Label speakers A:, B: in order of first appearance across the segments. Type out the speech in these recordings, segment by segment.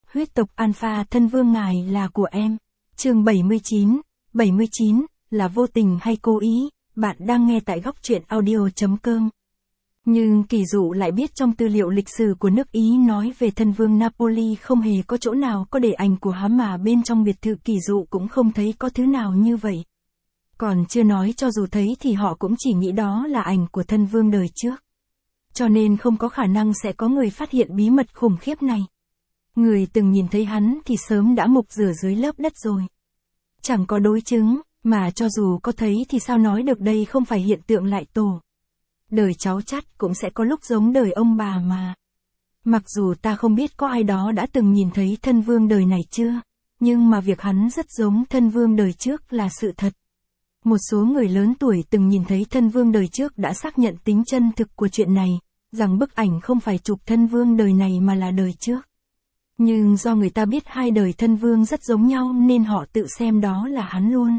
A: huyết tộc Alpha thân vương ngài là của em. Chương 79 là vô tình hay cố ý, bạn đang nghe tại góc truyện audio.com. Nhưng Kỳ Dụ lại biết trong tư liệu lịch sử của nước Ý nói về thân vương Napoli không hề có chỗ nào có để ảnh của hắn, mà bên trong biệt thự Kỳ Dụ cũng không thấy có thứ nào như vậy. Còn chưa nói cho dù thấy thì họ cũng chỉ nghĩ đó là ảnh của thân vương đời trước. Cho nên không có khả năng sẽ có người phát hiện bí mật khủng khiếp này. Người từng nhìn thấy hắn thì sớm đã mục rửa dưới lớp đất rồi. Chẳng có đối chứng, mà cho dù có thấy thì sao nói được đây không phải hiện tượng lại tổ. Đời cháu chắt cũng sẽ có lúc giống đời ông bà mà. Mặc dù ta không biết có ai đó đã từng nhìn thấy thân vương đời này chưa, nhưng mà việc hắn rất giống thân vương đời trước là sự thật. Một số người lớn tuổi từng nhìn thấy thân vương đời trước đã xác nhận tính chân thực của chuyện này, rằng bức ảnh không phải chụp thân vương đời này mà là đời trước. Nhưng do người ta biết hai đời thân vương rất giống nhau nên họ tự xem đó là hắn luôn.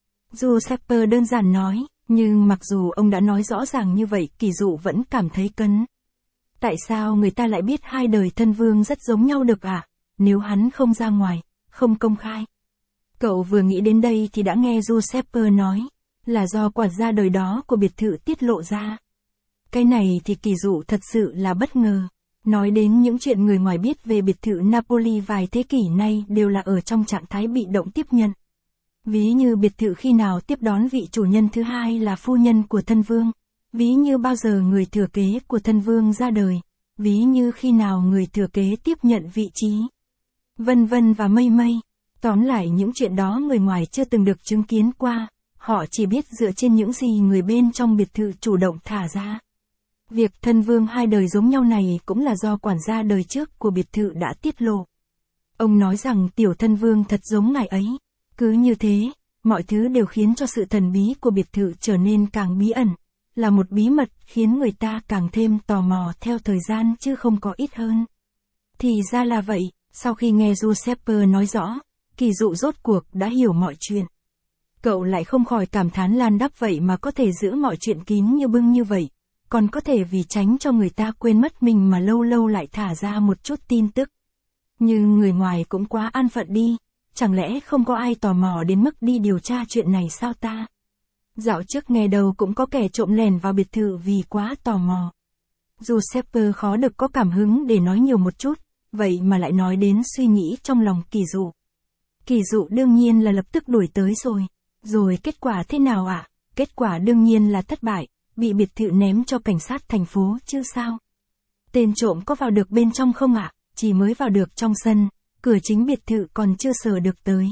A: Giuseppe đơn giản nói, nhưng mặc dù ông đã nói rõ ràng như vậy, Kỳ Dụ vẫn cảm thấy cấn. Tại sao người ta lại biết hai đời thân vương rất giống nhau được à, nếu hắn không ra ngoài, không công khai? Cậu vừa nghĩ đến đây thì đã nghe Giuseppe nói, là do quản gia đời đó của biệt thự tiết lộ ra. Cái này thì Kỳ Dụ thật sự là bất ngờ. Nói đến những chuyện người ngoài biết về biệt thự Napoli vài thế kỷ nay đều là ở trong trạng thái bị động tiếp nhận. Ví như biệt thự khi nào tiếp đón vị chủ nhân thứ hai là phu nhân của thân vương, ví như bao giờ người thừa kế của thân vương ra đời, ví như khi nào người thừa kế tiếp nhận vị trí, vân vân và mây mây. Tóm lại những chuyện đó người ngoài chưa từng được chứng kiến qua, họ chỉ biết dựa trên những gì người bên trong biệt thự chủ động thả ra. Việc thân vương hai đời giống nhau này cũng là do quản gia đời trước của biệt thự đã tiết lộ. Ông nói rằng tiểu thân vương thật giống ngài ấy. Cứ như thế, mọi thứ đều khiến cho sự thần bí của biệt thự trở nên càng bí ẩn, là một bí mật khiến người ta càng thêm tò mò theo thời gian chứ không có ít hơn. Thì ra là vậy, sau khi nghe Giuseppe nói rõ, Kỳ Dụ rốt cuộc đã hiểu mọi chuyện. Cậu lại không khỏi cảm thán lan đắp vậy mà có thể giữ mọi chuyện kín như bưng như vậy, còn có thể vì tránh cho người ta quên mất mình mà lâu lâu lại thả ra một chút tin tức. Nhưng người ngoài cũng quá an phận đi. Chẳng lẽ không có ai tò mò đến mức đi điều tra chuyện này sao ta? Dạo trước nghe đầu cũng có kẻ trộm lẻn vào biệt thự vì quá tò mò. Giuseppe khó được có cảm hứng để nói nhiều một chút, vậy mà lại nói đến suy nghĩ trong lòng Kỳ Dụ. Kỳ Dụ đương nhiên là lập tức đuổi tới rồi. Rồi kết quả thế nào ạ? Kết quả đương nhiên là thất bại, bị biệt thự ném cho cảnh sát thành phố chứ sao? Tên trộm có vào được bên trong không ạ? Chỉ mới vào được trong sân. Cửa chính biệt thự còn chưa sờ được tới.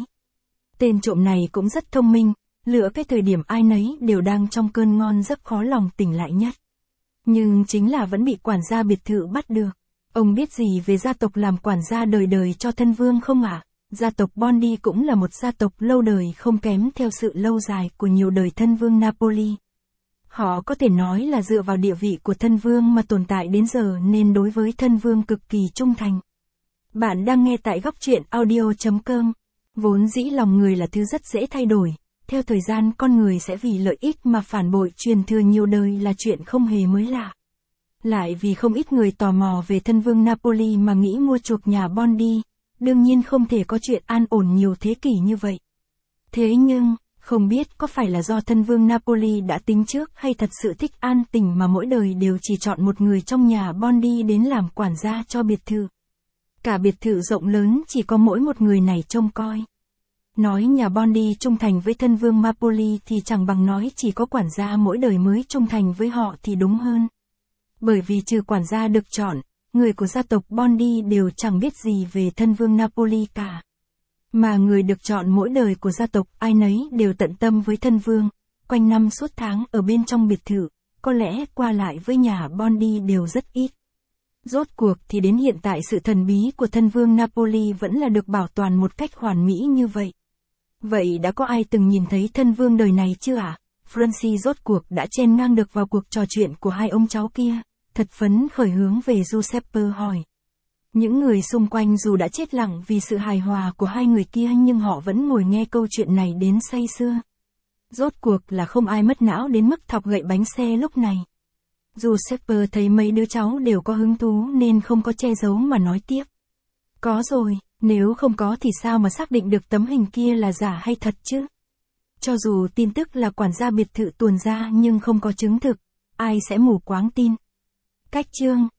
A: Tên trộm này cũng rất thông minh, lựa cái thời điểm ai nấy đều đang trong cơn ngon giấc khó lòng tỉnh lại nhất. Nhưng chính là vẫn bị quản gia biệt thự bắt được. Ông biết gì về gia tộc làm quản gia đời đời cho thân vương không ạ? Gia tộc Bondi cũng là một gia tộc lâu đời không kém theo sự lâu dài của nhiều đời thân vương Napoli. Họ có thể nói là dựa vào địa vị của thân vương mà tồn tại đến giờ nên đối với thân vương cực kỳ trung thành. Bạn đang nghe tại góc truyện audio.com. Vốn dĩ lòng người là thứ rất dễ thay đổi, theo thời gian con người sẽ vì lợi ích mà phản bội truyền thừa nhiều đời là chuyện không hề mới lạ. Lại vì không ít người tò mò về thân vương Napoli mà nghĩ mua chuộc nhà Bondi, đương nhiên không thể có chuyện an ổn nhiều thế kỷ như vậy. Thế nhưng, không biết có phải là do thân vương Napoli đã tính trước hay thật sự thích an tình mà mỗi đời đều chỉ chọn một người trong nhà Bondi đến làm quản gia cho biệt thự. Cả biệt thự rộng lớn chỉ có mỗi một người này trông coi. Nói nhà Bondi trung thành với thân vương Napoli thì chẳng bằng nói chỉ có quản gia mỗi đời mới trung thành với họ thì đúng hơn. Bởi vì trừ quản gia được chọn, người của gia tộc Bondi đều chẳng biết gì về thân vương Napoli cả. Mà người được chọn mỗi đời của gia tộc ai nấy đều tận tâm với thân vương, quanh năm suốt tháng ở bên trong biệt thự, có lẽ qua lại với nhà Bondi đều rất ít. Rốt cuộc thì đến hiện tại sự thần bí của thân vương Napoli vẫn là được bảo toàn một cách hoàn mỹ như vậy. Vậy đã có ai từng nhìn thấy thân vương đời này chưa ạ? Francis rốt cuộc đã chen ngang được vào cuộc trò chuyện của hai ông cháu kia, thật phấn khởi hướng về Giuseppe hỏi. Những người xung quanh dù đã chết lặng vì sự hài hòa của hai người kia nhưng họ vẫn ngồi nghe câu chuyện này đến say sưa. Rốt cuộc là không ai mất não đến mức thọc gậy bánh xe lúc này. Giuseppe thấy mấy đứa cháu đều có hứng thú nên không có che giấu mà nói tiếp. Có rồi, Nếu không có thì sao mà xác định được tấm hình kia là giả hay thật chứ? Cho dù tin tức là quản gia biệt thự tuồn ra nhưng không có chứng thực, ai sẽ mù quáng tin. Cách chương